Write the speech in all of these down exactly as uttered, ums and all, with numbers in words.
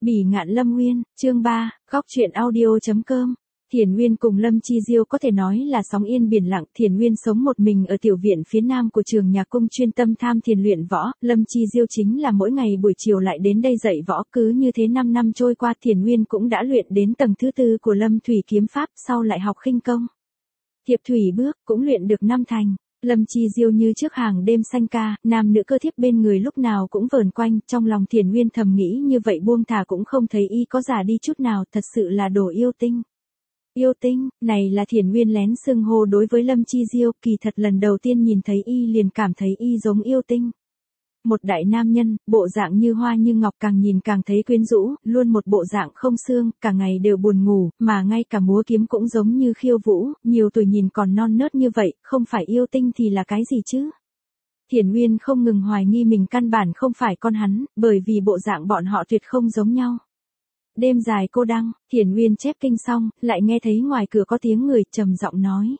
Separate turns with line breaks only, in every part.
Bỉ ngạn Lâm Nguyên, chương ba, góc truyện audio.com. Thiền Nguyên cùng Lâm Chi Diêu có thể nói là sóng yên biển lặng. Thiền Nguyên sống một mình ở tiểu viện phía nam của trường nhạc cung chuyên tâm tham thiền luyện võ. Lâm Chi Diêu chính là mỗi ngày buổi chiều lại đến đây dạy võ. Cứ như thế năm năm trôi qua, Thiền Nguyên cũng đã luyện đến tầng thứ tư của Lâm Thủy kiếm pháp, sau lại học khinh công. Thiệp thủy bước cũng luyện được năm thành. Lâm Chi Diêu như trước hàng đêm sanh ca, nam nữ cơ thiếp bên người lúc nào cũng vờn quanh. Trong lòng Thiền Nguyên thầm nghĩ như vậy buông thả cũng không thấy y có già đi chút nào, thật sự là đồ yêu tinh. Yêu tinh, này là Thiền Nguyên lén xưng hô đối với Lâm Chi Diêu, kỳ thật lần đầu tiên nhìn thấy y liền cảm thấy y giống yêu tinh. Một đại nam nhân, bộ dạng như hoa như ngọc, càng nhìn càng thấy quyến rũ, luôn một bộ dạng không xương, cả ngày đều buồn ngủ, mà ngay cả múa kiếm cũng giống như khiêu vũ, nhiều tuổi nhìn còn non nớt như vậy, không phải yêu tinh thì là cái gì chứ? Thiền Nguyên không ngừng hoài nghi mình căn bản không phải con hắn, bởi vì bộ dạng bọn họ tuyệt không giống nhau. Đêm dài cô đăng, Thiền Nguyên chép kinh xong, lại nghe thấy ngoài cửa có tiếng người trầm giọng nói.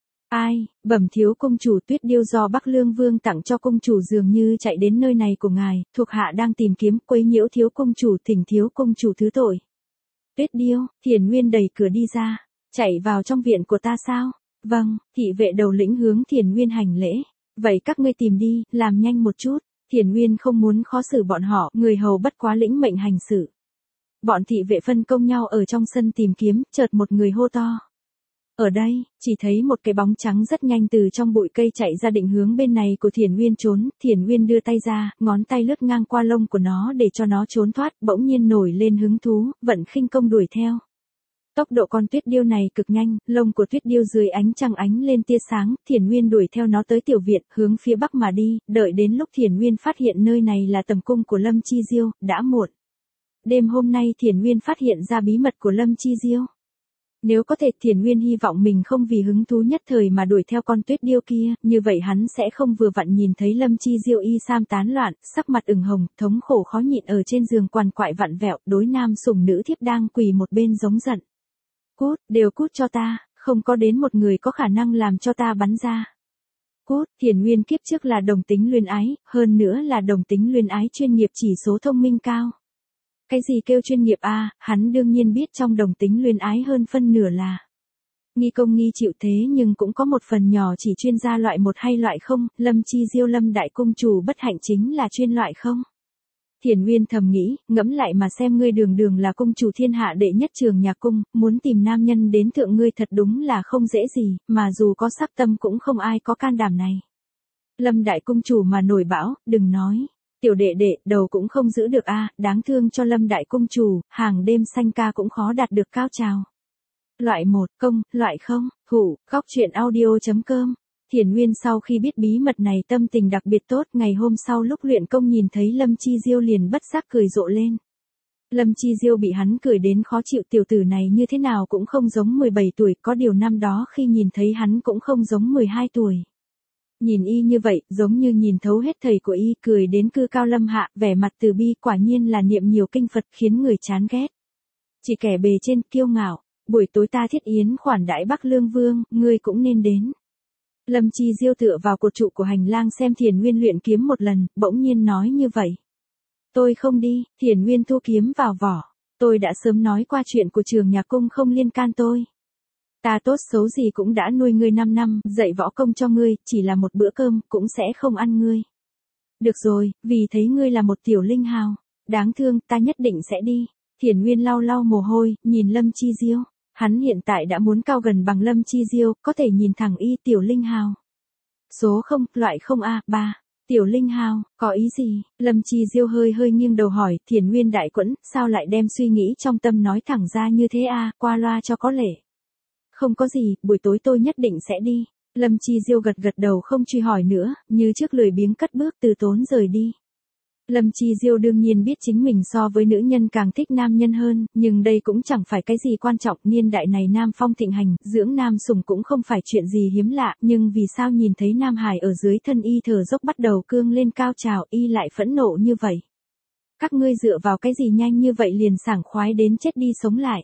Ai, bẩm thiếu công chủ, tuyết điêu do Bắc Lương Vương tặng cho công chủ dường như chạy đến nơi này của ngài, thuộc hạ đang tìm kiếm, quấy nhiễu thiếu công chủ, thỉnh thiếu công chủ thứ tội. Tuyết điêu, Thiền Nguyên đẩy cửa đi ra, chạy vào trong viện của ta sao? Vâng, thị vệ đầu lĩnh hướng Thiền Nguyên hành lễ. Vậy các ngươi tìm đi, làm nhanh một chút. Thiền Nguyên không muốn khó xử bọn họ, người hầu bất quá lĩnh mệnh hành sự. Bọn thị vệ phân công nhau ở trong sân tìm kiếm, chợt một người hô to. Ở đây, chỉ thấy một cái bóng trắng rất nhanh từ trong bụi cây chạy ra định hướng bên này của Thiền Nguyên trốn. Thiền Nguyên đưa tay ra, ngón tay lướt ngang qua lông của nó để cho nó trốn thoát, bỗng nhiên nổi lên hứng thú, vận khinh công đuổi theo. Tốc độ con tuyết điêu này cực nhanh, lông của tuyết điêu dưới ánh trăng ánh lên tia sáng. Thiền Nguyên đuổi theo nó tới tiểu viện, hướng phía bắc mà đi, đợi đến lúc Thiền Nguyên phát hiện nơi này là tầm cung của Lâm Chi Diêu, đã muộn. Đêm hôm nay Thiền Nguyên phát hiện ra bí mật của Lâm Chi Diêu. Nếu có thể, Thiền Nguyên hy vọng mình không vì hứng thú nhất thời mà đuổi theo con tuyết điêu kia, như vậy hắn sẽ không vừa vặn nhìn thấy Lâm Chi Diêu y sam tán loạn, sắc mặt ửng hồng, thống khổ khó nhịn ở trên giường quằn quại vặn vẹo, đối nam sủng nữ thiếp đang quỳ một bên giống giận. Cút, đều cút cho ta, không có đến một người có khả năng làm cho ta bắn ra. Cút, Thiền Nguyên kiếp trước là đồng tính luyến ái, hơn nữa là đồng tính luyến ái chuyên nghiệp chỉ số thông minh cao. Cái gì kêu chuyên nghiệp a? À, hắn đương nhiên biết trong đồng tính luyến ái hơn phân nửa là nghi công nghi chịu, thế nhưng cũng có một phần nhỏ chỉ chuyên gia loại một hay loại không. Lâm Chi Diêu Lâm đại cung chủ bất hạnh chính là chuyên loại không. Thiền Nguyên thầm nghĩ, ngẫm lại mà xem, ngươi đường đường là cung chủ thiên hạ đệ nhất trường nhạc cung, muốn tìm nam nhân đến thượng ngươi thật đúng là không dễ gì, mà dù có sắc tâm cũng không ai có can đảm này. Lâm đại cung chủ mà nổi bão, đừng nói. Tiểu đệ đệ, đầu cũng không giữ được a, à, đáng thương cho Lâm đại cung chủ, hàng đêm sanh ca cũng khó đạt được cao trào. Loại một, công, loại không, hủ, góc truyện audio.com. Thiền Nguyên sau khi biết bí mật này tâm tình đặc biệt tốt, ngày hôm sau lúc luyện công nhìn thấy Lâm Chi Diêu liền bất giác cười rộ lên. Lâm Chi Diêu bị hắn cười đến khó chịu, tiểu tử này như thế nào cũng không giống mười bảy tuổi, có điều năm đó khi nhìn thấy hắn cũng không giống mười hai tuổi. Nhìn y như vậy, giống như nhìn thấu hết thầy của y, cười đến cư cao lâm hạ, vẻ mặt từ bi, quả nhiên là niệm nhiều kinh Phật, khiến người chán ghét. Chỉ kẻ bề trên, kiêu ngạo, buổi tối ta thiết yến khoản đãi Bắc Lương Vương, ngươi cũng nên đến. Lâm Chi Diêu tựa vào cột trụ của hành lang xem Thiền Nguyên luyện kiếm một lần, bỗng nhiên nói như vậy. Tôi không đi. Thiền Nguyên thu kiếm vào vỏ. Tôi đã sớm nói qua chuyện của trường nhạc cung không liên can tôi. Ta tốt xấu gì cũng đã nuôi ngươi năm năm, dạy võ công cho ngươi, chỉ là một bữa cơm, cũng sẽ không ăn ngươi. Được rồi, vì thấy ngươi là một tiểu linh hào. Đáng thương, ta nhất định sẽ đi. Thiền Nguyên lau lau mồ hôi, nhìn Lâm Chi Diêu. Hắn hiện tại đã muốn cao gần bằng Lâm Chi Diêu, có thể nhìn thẳng y, tiểu linh hào. Số không, loại không a, ba. Tiểu linh hào, có ý gì? Lâm Chi Diêu hơi hơi nghiêng đầu hỏi. Thiền Nguyên đại quẫn, sao lại đem suy nghĩ trong tâm nói thẳng ra như thế a, qua loa cho có lệ. Không có gì, buổi tối tôi nhất định sẽ đi. Lâm Chi Diêu gật gật đầu không truy hỏi nữa, như trước lười biếng cất bước từ tốn rời đi. Lâm Chi Diêu đương nhiên biết chính mình so với nữ nhân càng thích nam nhân hơn, nhưng đây cũng chẳng phải cái gì quan trọng, niên đại này nam phong thịnh hành, dưỡng nam sủng cũng không phải chuyện gì hiếm lạ, nhưng vì sao nhìn thấy Nam Hải ở dưới thân y thở dốc bắt đầu cương lên cao trào, y lại phẫn nộ như vậy. Các ngươi dựa vào cái gì nhanh như vậy liền sảng khoái đến chết đi sống lại.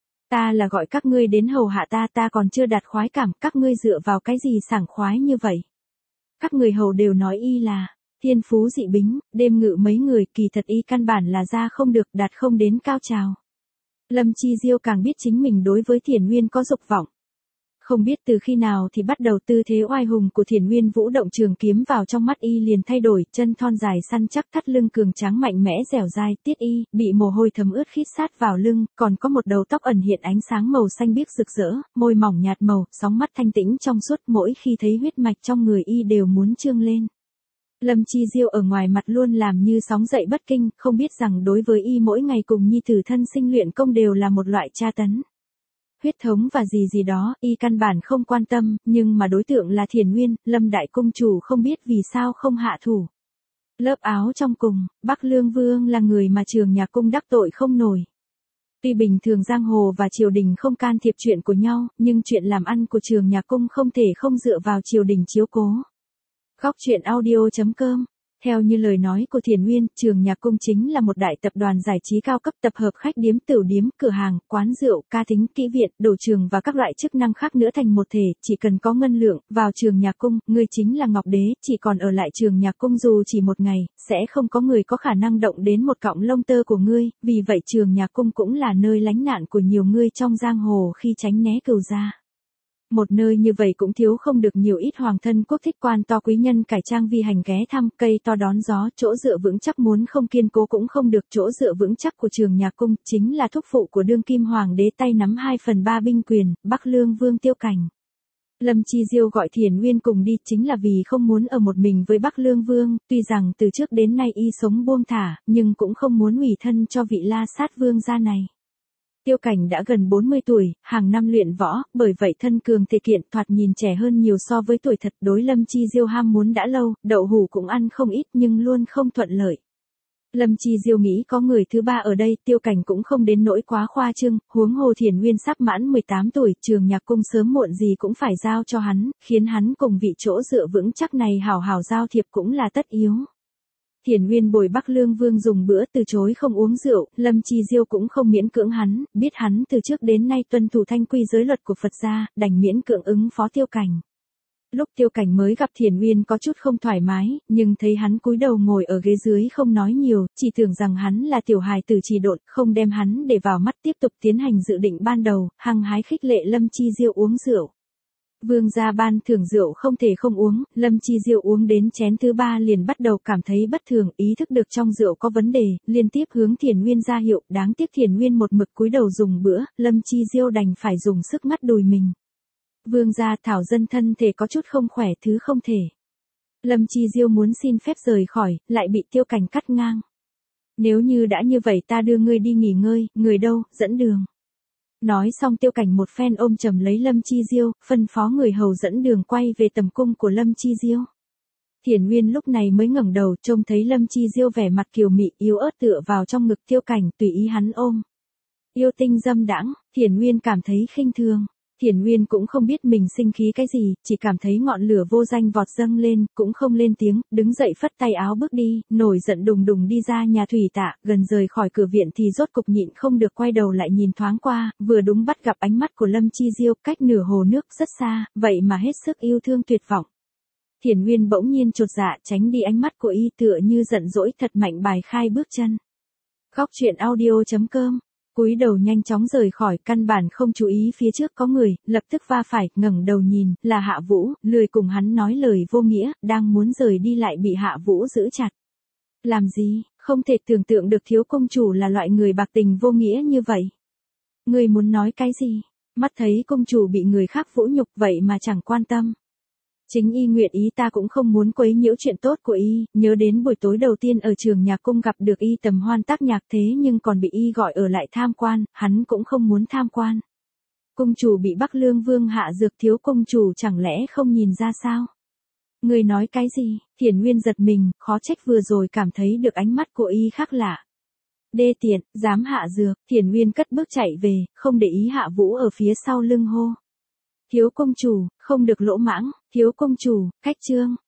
Ta là gọi các ngươi đến hầu hạ ta, ta còn chưa đạt khoái cảm, các ngươi dựa vào cái gì sảng khoái như vậy. Các người hầu đều nói y là Thiên phú dị bính, đêm ngự mấy người, kỳ thật y căn bản là ra không được, đạt không đến cao trào. Lâm Chi Diêu càng biết chính mình đối với Thiển Nguyên có dục vọng. Không biết từ khi nào thì bắt đầu tư thế oai hùng của Thiển Nguyên vũ động trường kiếm vào trong mắt y liền thay đổi, chân thon dài săn chắc, thắt lưng cường tráng mạnh mẽ dẻo dai, tiết y, bị mồ hôi thấm ướt khít sát vào lưng, còn có một đầu tóc ẩn hiện ánh sáng màu xanh biếc rực rỡ, môi mỏng nhạt màu, sóng mắt thanh tĩnh trong suốt, mỗi khi thấy huyết mạch trong người y đều muốn trương lên. Lâm Chi Diêu ở ngoài mặt luôn làm như sóng dậy bất kinh, không biết rằng đối với y mỗi ngày cùng nhi tử thân sinh luyện công đều là một loại tra tấn. Huyết thống và gì gì đó, y căn bản không quan tâm, nhưng mà đối tượng là Thiển Nguyên, Lâm đại công chủ không biết vì sao không hạ thủ. Lớp áo trong cùng, Bắc Lương Vương là người mà Trường Nhạc Cung đắc tội không nổi. Tuy bình thường giang hồ và triều đình không can thiệp chuyện của nhau, nhưng chuyện làm ăn của Trường Nhạc Cung không thể không dựa vào triều đình chiếu cố. Góc truyện audio chấm com. Theo như lời nói của Thiển Nguyên, Trường Nhạc Cung chính là một đại tập đoàn giải trí cao cấp tập hợp khách điếm, tửu điếm, cửa hàng, quán rượu, ca tính, kỹ viện, đồ trường và các loại chức năng khác nữa thành một thể, chỉ cần có ngân lượng, vào Trường Nhạc Cung, ngươi chính là Ngọc Đế, chỉ còn ở lại Trường Nhạc Cung dù chỉ một ngày, sẽ không có người có khả năng động đến một cọng lông tơ của ngươi, vì vậy Trường Nhạc Cung cũng là nơi lánh nạn của nhiều người trong giang hồ khi tránh né cừu gia. Một nơi như vậy cũng thiếu không được nhiều ít hoàng thân quốc thích quan to quý nhân cải trang vi hành ghé thăm, cây to đón gió, chỗ dựa vững chắc muốn không kiên cố cũng không được, chỗ dựa vững chắc của Trường Nhạc Cung chính là thúc phụ của đương kim hoàng đế tay nắm hai phần ba binh quyền, Bắc Lương Vương Tiêu Cảnh. Lâm Chi Diêu gọi Thiển Nguyên cùng đi chính là vì không muốn ở một mình với Bắc Lương Vương, tuy rằng từ trước đến nay y sống buông thả, nhưng cũng không muốn hủy thân cho vị La Sát Vương gia này. Tiêu Cảnh đã gần bốn mươi tuổi, hàng năm luyện võ, bởi vậy thân cường thể kiện, thoạt nhìn trẻ hơn nhiều so với tuổi thật. Đối Lâm Chi Diêu ham muốn đã lâu, đậu hũ cũng ăn không ít nhưng luôn không thuận lợi. Lâm Chi Diêu nghĩ có người thứ ba ở đây, Tiêu Cảnh cũng không đến nỗi quá khoa trương, huống hồ Thiển Nguyên sắp mãn mười tám tuổi, Trường Nhạc Cung sớm muộn gì cũng phải giao cho hắn, khiến hắn cùng vị chỗ dựa vững chắc này hào hào giao thiệp cũng là tất yếu. Thiển Nguyên bồi Bắc Lương Vương dùng bữa, từ chối không uống rượu, Lâm Chi Diêu cũng không miễn cưỡng hắn, biết hắn từ trước đến nay tuân thủ thanh quy giới luật của Phật gia, đành miễn cưỡng ứng phó Tiêu Cảnh. Lúc Tiêu Cảnh mới gặp Thiển Nguyên có chút không thoải mái, nhưng thấy hắn cúi đầu ngồi ở ghế dưới không nói nhiều, chỉ tưởng rằng hắn là tiểu hài tử trì độn, không đem hắn để vào mắt, tiếp tục tiến hành dự định ban đầu, hăng hái khích lệ Lâm Chi Diêu uống rượu. Vương gia ban thưởng rượu không thể không uống, Lâm Chi Diêu uống đến chén thứ ba liền bắt đầu cảm thấy bất thường, ý thức được trong rượu có vấn đề, liên tiếp hướng Thiển Nguyên ra hiệu, đáng tiếc Thiển Nguyên một mực cúi đầu dùng bữa, Lâm Chi Diêu đành phải dùng sức mắt đùi mình. Vương gia thảo dân thân thể có chút không khỏe, thứ không thể. Lâm Chi Diêu muốn xin phép rời khỏi, lại bị Tiêu Cảnh cắt ngang. Nếu như đã như vậy ta đưa ngươi đi nghỉ ngơi, người đâu, dẫn đường. Nói xong Tiêu Cảnh một phen ôm chầm lấy Lâm Chi Diêu, phân phó người hầu dẫn đường quay về tầm cung của Lâm Chi Diêu. Thiển Nguyên lúc này mới ngẩng đầu, trông thấy Lâm Chi Diêu vẻ mặt kiều mị, yếu ớt tựa vào trong ngực Tiêu Cảnh, tùy ý hắn ôm. Yêu tinh dâm đãng, Thiển Nguyên cảm thấy khinh thường. Thiển Nguyên cũng không biết mình sinh khí cái gì, chỉ cảm thấy ngọn lửa vô danh vọt dâng lên, cũng không lên tiếng, đứng dậy phất tay áo bước đi, nổi giận đùng đùng đi ra nhà thủy tạ, gần rời khỏi cửa viện thì rốt cục nhịn không được quay đầu lại nhìn thoáng qua, vừa đúng bắt gặp ánh mắt của Lâm Chi Diêu, cách nửa hồ nước rất xa, vậy mà hết sức yêu thương tuyệt vọng. Thiển Nguyên bỗng nhiên chột dạ tránh đi ánh mắt của y, tựa như giận dỗi thật mạnh bài khai bước chân. Góc truyện audio chấm com. Cúi đầu nhanh chóng rời khỏi, căn bản không chú ý phía trước có người, lập tức va phải, ngẩng đầu nhìn, là Hạ Vũ, lười cùng hắn nói lời vô nghĩa, đang muốn rời đi lại bị Hạ Vũ giữ chặt. Làm gì, không thể tưởng tượng được thiếu công chủ là loại người bạc tình vô nghĩa như vậy. Người muốn nói cái gì? Mắt thấy công chủ bị người khác vũ nhục vậy mà chẳng quan tâm. Chính y nguyện ý, ta cũng không muốn quấy nhiễu chuyện tốt của y, nhớ đến buổi tối đầu tiên ở Trường Nhạc Cung gặp được y tầm hoan tác nhạc thế nhưng còn bị y gọi ở lại tham quan, hắn cũng không muốn tham quan. Cung chủ bị Bắc Lương Vương hạ dược, thiếu công chủ chẳng lẽ không nhìn ra sao? Người nói cái gì? Thiển Nguyên giật mình, khó trách vừa rồi cảm thấy được ánh mắt của y khác lạ. Đê tiện, dám hạ dược, Thiển Nguyên cất bước chạy về, không để ý Hạ Vũ ở phía sau lưng hô. Thiếu công chủ, không được lỗ mãng, thiếu công chủ, cách chương.